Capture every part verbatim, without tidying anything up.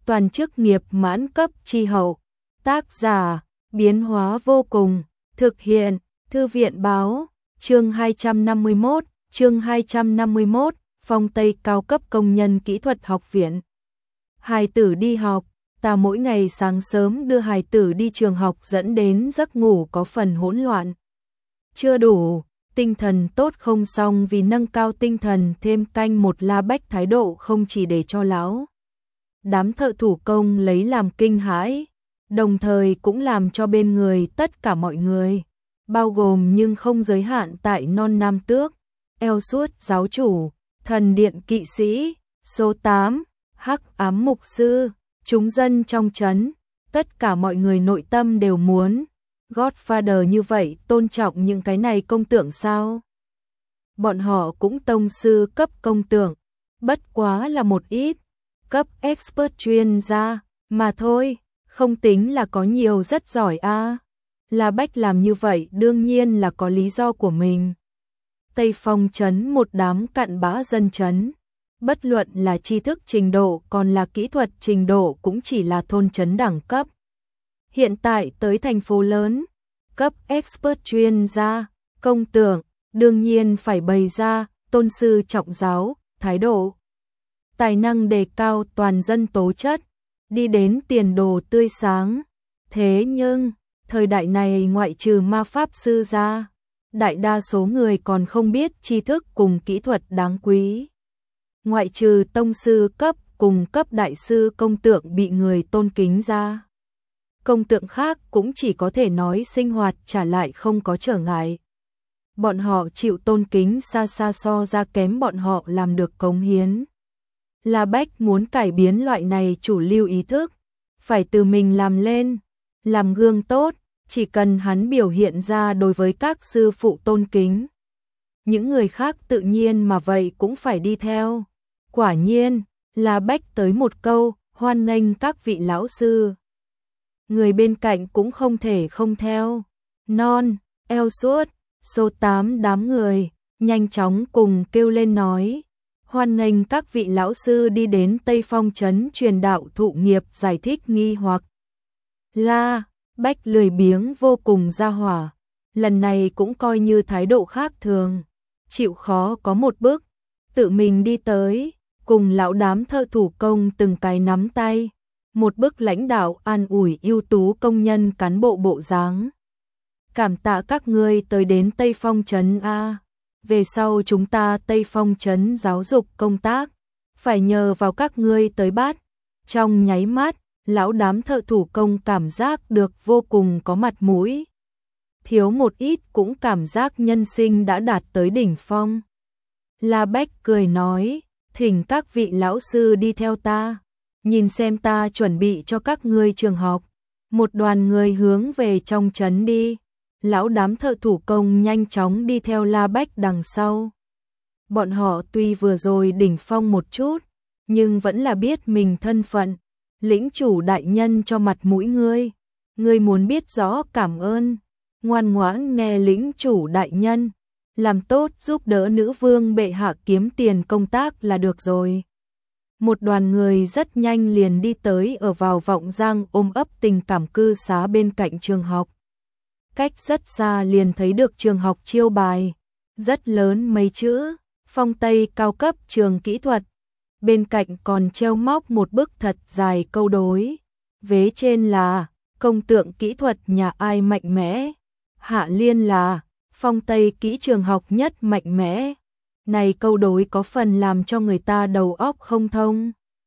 toàn chức nghiệp mãn cấp tri hậu. Tác giả, biến hóa vô cùng, thực hiện, Thư viện báo, chương hai trăm năm mươi mốt, chương hai trăm năm mươi mốt, Phong Tây cao cấp công nhân kỹ thuật học viện. Hài tử đi học, ta mỗi ngày sáng sớm đưa hài tử đi trường học dẫn đến giấc ngủ có phần hỗn loạn. Chưa đủ, tinh thần tốt không xong vì nâng cao tinh thần thêm canh một La Bách thái độ không chỉ để cho lão đám thợ thủ công lấy làm kinh hãi, đồng thời cũng làm cho bên người tất cả mọi người, bao gồm nhưng không giới hạn tại non nam tước, eo suốt giáo chủ, thần điện kỵ sĩ, số tám, hắc ám mục sư, chúng dân trong trấn, tất cả mọi người nội tâm đều muốn Godfather như vậy tôn trọng những cái này công tượng sao? Bọn họ cũng tông sư cấp công tượng, bất quá là một ít cấp expert chuyên gia mà thôi, không tính là có nhiều rất giỏi a. À. La Bách làm như vậy đương nhiên là có lý do của mình. Tây Phong trấn một đám cặn bã dân trấn, bất luận là tri thức trình độ còn là kỹ thuật trình độ cũng chỉ là thôn trấn đẳng cấp. Hiện tại tới thành phố lớn, cấp expert chuyên gia, công tượng, đương nhiên phải bày ra tôn sư trọng giáo, thái độ. Tài năng đề cao toàn dân tố chất, đi đến tiền đồ tươi sáng. Thế nhưng, thời đại này ngoại trừ ma pháp sư ra, đại đa số người còn không biết tri thức cùng kỹ thuật đáng quý. Ngoại trừ tông sư cấp cùng cấp đại sư công tượng bị người tôn kính ra, công tượng khác cũng chỉ có thể nói sinh hoạt trả lại không có trở ngại. Bọn họ chịu tôn kính xa xa so ra kém bọn họ làm được cống hiến. La Bách muốn cải biến loại này chủ lưu ý thức, phải từ mình làm lên, làm gương tốt, chỉ cần hắn biểu hiện ra đối với các sư phụ tôn kính. Những người khác tự nhiên mà vậy cũng phải đi theo. Quả nhiên, La Bách tới một câu, hoan nghênh các vị lão sư. Người bên cạnh cũng không thể không theo. Non, eo suốt, số tám đám người, nhanh chóng cùng kêu lên nói. Hoan nghênh các vị lão sư đi đến Tây Phong trấn truyền đạo thụ nghiệp giải thích nghi hoặc. La Bách lười biếng vô cùng ra hỏa, lần này cũng coi như thái độ khác thường, chịu khó có một bước, tự mình đi tới, cùng lão đám thợ thủ công từng cái nắm tay, một bức lãnh đạo an ủi ưu tú công nhân cán bộ bộ dáng. Cảm tạ các ngươi tới đến Tây Phong trấn a. Về sau chúng ta Tây Phong trấn giáo dục công tác, phải nhờ vào các ngươi tới bát. Trong nháy mắt, lão đám thợ thủ công cảm giác được vô cùng có mặt mũi. Thiếu một ít cũng cảm giác nhân sinh đã đạt tới đỉnh phong. La Bách cười nói, thỉnh các vị lão sư đi theo ta, nhìn xem ta chuẩn bị cho các ngươi trường học. Một đoàn người hướng về trong trấn đi. Lão đám thợ thủ công nhanh chóng đi theo La Bách đằng sau. Bọn họ tuy vừa rồi đỉnh phong một chút, nhưng vẫn là biết mình thân phận. Lĩnh chủ đại nhân cho mặt mũi ngươi, ngươi muốn biết rõ cảm ơn, ngoan ngoãn nghe lĩnh chủ đại nhân, làm tốt giúp đỡ nữ vương bệ hạ kiếm tiền công tác là được rồi. Một đoàn người rất nhanh liền đi tới ở vào Vọng Giang ôm ấp tình cảm cư xá bên cạnh trường học. Cách rất xa liền thấy được trường học chiêu bài, rất lớn mấy chữ, Phong Tây cao cấp trường kỹ thuật. Bên cạnh còn treo móc một bức thật dài câu đối, vế trên là công tượng kỹ thuật nhà ai mạnh mẽ, hạ liên là Phong Tây kỹ trường học nhất mạnh mẽ. Này câu đối có phần làm cho người ta đầu óc không thông.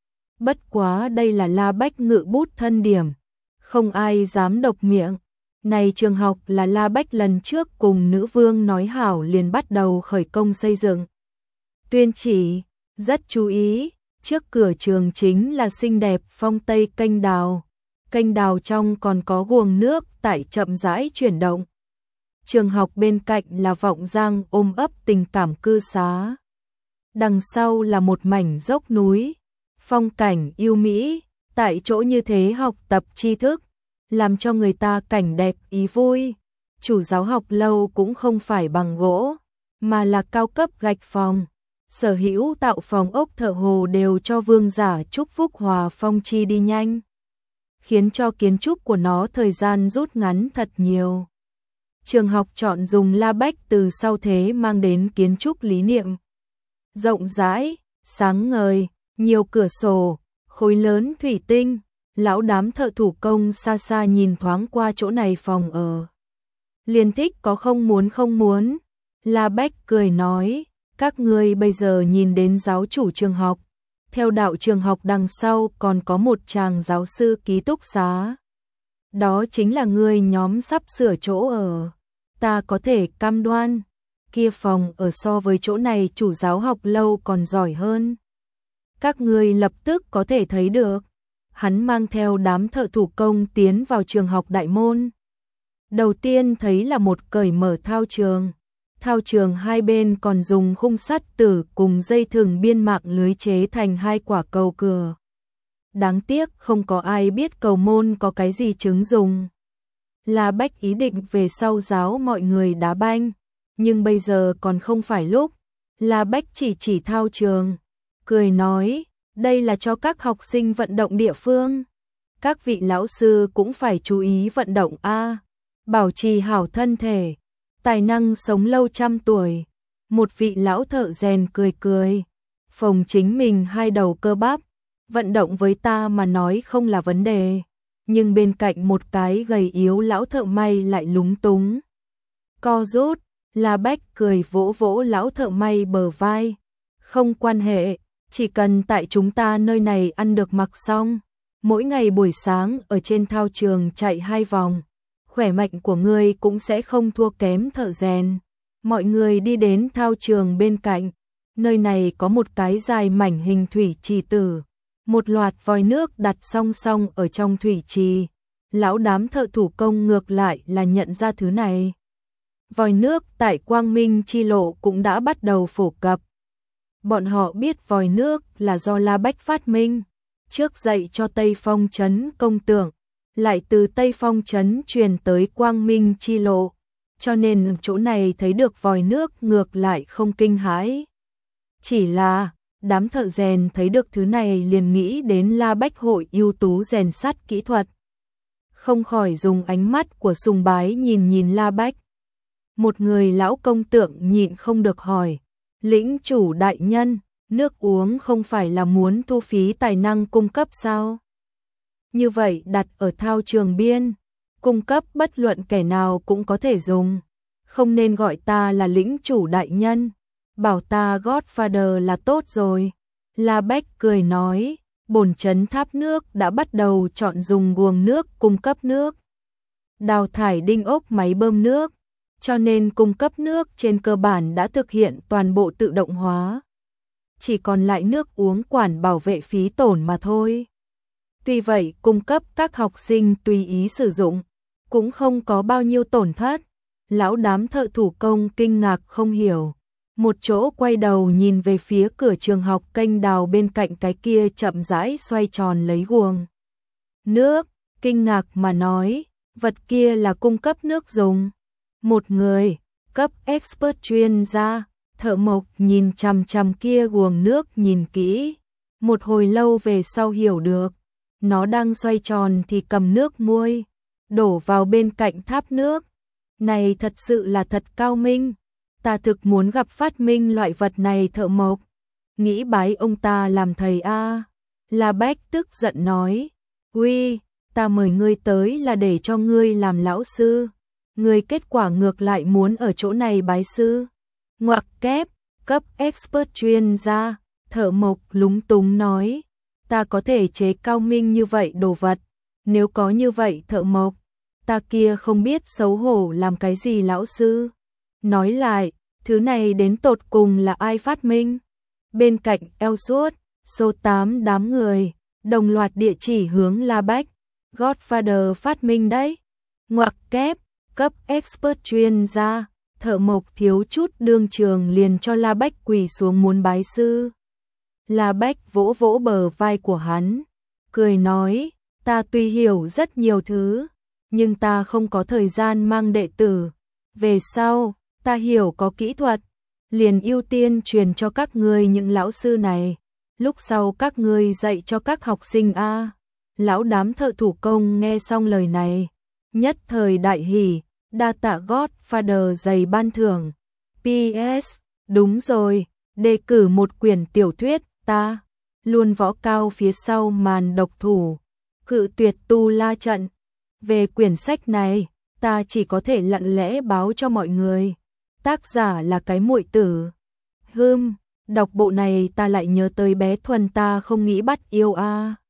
Bất quá đây là La Bách ngự bút thân điểm, không ai dám độc miệng. Này trường học là La Bách lần trước cùng nữ vương nói hảo liền bắt đầu khởi công xây dựng. Tuyên chỉ, rất chú ý, trước cửa trường chính là xinh đẹp Phong Tây kênh đào. Kênh đào trong còn có guồng nước tại chậm rãi chuyển động. Trường học bên cạnh là Vọng Giang ôm ấp tình cảm cư xá. Đằng sau là một mảnh dốc núi, phong cảnh yêu mỹ, tại chỗ như thế học tập tri thức, làm cho người ta cảnh đẹp ý vui. Chủ giáo học lâu cũng không phải bằng gỗ, mà là cao cấp gạch phòng. sở hữu tạo phòng ốc thợ hồ đều cho vương giả chúc phúc hòa phong chi đi nhanh, khiến cho kiến trúc của nó thời gian rút ngắn thật nhiều. Trường học chọn dùng La Bách từ sau thế mang đến kiến trúc lý niệm rộng rãi, sáng ngời, nhiều cửa sổ, khối lớn thủy tinh. Lão đám thợ thủ công xa xa nhìn thoáng qua chỗ này phòng ở, liền thích có không muốn không muốn. La Bách cười nói, các ngươi bây giờ nhìn đến giáo chủ trường học, theo đạo trường học đằng sau còn có một chàng giáo sư ký túc xá. Đó chính là ngươi nhóm sắp sửa chỗ ở. Ta có thể cam đoan, kia phòng ở so với chỗ này chủ giáo học lâu còn giỏi hơn. Các ngươi lập tức có thể thấy được. Hắn mang theo đám thợ thủ công tiến vào trường học đại môn. Đầu tiên thấy là một cởi mở thao trường. Thao trường hai bên còn dùng khung sắt tử cùng dây thừng biên mạng lưới chế thành hai quả cầu cửa. Đáng tiếc không có ai biết cầu môn có cái gì chứng dùng. La Bách ý định về sau giáo mọi người đá banh, nhưng bây giờ còn không phải lúc. La Bách chỉ chỉ thao trường, cười nói, đây là cho các học sinh vận động địa phương. Các vị lão sư cũng phải chú ý vận động a, bảo trì hảo thân thể, tài năng sống lâu trăm tuổi. Một vị lão thợ rèn cười cười, phồng chính mình hai đầu cơ bắp, vận động với ta mà nói không là vấn đề. Nhưng bên cạnh một cái gầy yếu lão thợ may lại lúng túng co rút. La Bách cười vỗ vỗ lão thợ may bờ vai, không quan hệ, chỉ cần tại chúng ta nơi này ăn được mặc xong, mỗi ngày buổi sáng ở trên thao trường chạy hai vòng, khỏe mạnh của ngươi cũng sẽ không thua kém thợ rèn. Mọi người đi đến thao trường bên cạnh, nơi này có một cái dài mảnh hình thủy trì tử, một loạt vòi nước đặt song song ở trong thủy trì. Lão đám thợ thủ công ngược lại là nhận ra thứ này. Vòi nước tại Quang Minh chi lộ cũng đã bắt đầu phổ cập. Bọn họ biết vòi nước là do La Bách phát minh, trước dạy cho Tây Phong trấn công tượng, lại từ Tây Phong trấn truyền tới Quang Minh chi lộ, cho nên chỗ này thấy được vòi nước ngược lại không kinh hãi. Chỉ là, đám thợ rèn thấy được thứ này liền nghĩ đến La Bách hội ưu tú rèn sắt kỹ thuật. Không khỏi dùng ánh mắt của sùng bái nhìn nhìn La Bách. Một người lão công tượng nhịn không được hỏi, lĩnh chủ đại nhân, nước uống không phải là muốn thu phí tài năng cung cấp sao? Như vậy đặt ở thao trường biên, cung cấp bất luận kẻ nào cũng có thể dùng. Không nên gọi ta là lĩnh chủ đại nhân, bảo ta Godfather là tốt rồi. La Bách cười nói, bổn trấn tháp nước đã bắt đầu chọn dùng guồng nước cung cấp nước, đào thải đinh ốc máy bơm nước, cho nên cung cấp nước trên cơ bản đã thực hiện toàn bộ tự động hóa. Chỉ còn lại nước uống quản bảo vệ phí tổn mà thôi. Tuy vậy cung cấp các học sinh tùy ý sử dụng, cũng không có bao nhiêu tổn thất. Lão đám thợ thủ công kinh ngạc không hiểu. Một chỗ quay đầu nhìn về phía cửa trường học kênh đào bên cạnh cái kia chậm rãi xoay tròn lấy guồng nước, kinh ngạc mà nói, vật kia là cung cấp nước dùng. Một người, cấp expert chuyên gia, thợ mộc nhìn chằm chằm kia guồng nước nhìn kỹ. Một hồi lâu về sau hiểu được, nó đang xoay tròn thì cầm nước muôi, đổ vào bên cạnh tháp nước. Này thật sự là thật cao minh, ta thực muốn gặp phát minh loại vật này thợ mộc. Nghĩ bái ông ta làm thầy a. La Bách tức giận nói, uy, ta mời ngươi tới là để cho ngươi làm lão sư. Ngươi kết quả ngược lại muốn ở chỗ này bái sư. Ngoặc kép, cấp expert chuyên gia, thợ mộc lúng túng nói, ta có thể chế cao minh như vậy đồ vật. Nếu có như vậy thợ mộc, ta kia không biết xấu hổ làm cái gì lão sư. Nói lại, thứ này đến tột cùng là ai phát minh? Bên cạnh eo suốt, số tám đám người, đồng loạt địa chỉ hướng La Bách. Godfather phát minh đấy. Ngoặc kép, cấp expert chuyên gia, thợ mộc thiếu chút đương trường liền cho La Bách quỳ xuống muốn bái sư. La Bách vỗ vỗ bờ vai của hắn, cười nói, ta tuy hiểu rất nhiều thứ, nhưng ta không có thời gian mang đệ tử. Về sau, ta hiểu có kỹ thuật, liền ưu tiên truyền cho các ngươi những lão sư này, lúc sau các ngươi dạy cho các học sinh a." Lão đám thợ thủ công nghe xong lời này, nhất thời đại hỉ, đa tạ Godfather dày ban thưởng. pê ét Đúng rồi, đề cử một quyển tiểu thuyết, ta luôn võ cao phía sau màn độc thủ, cự tuyệt tu la trận. Về quyển sách này, ta chỉ có thể lặng lẽ báo cho mọi người. Tác giả là cái muội tử. Hừm, đọc bộ này ta lại nhớ tới bé Thuần ta không nghĩ bắt yêu a.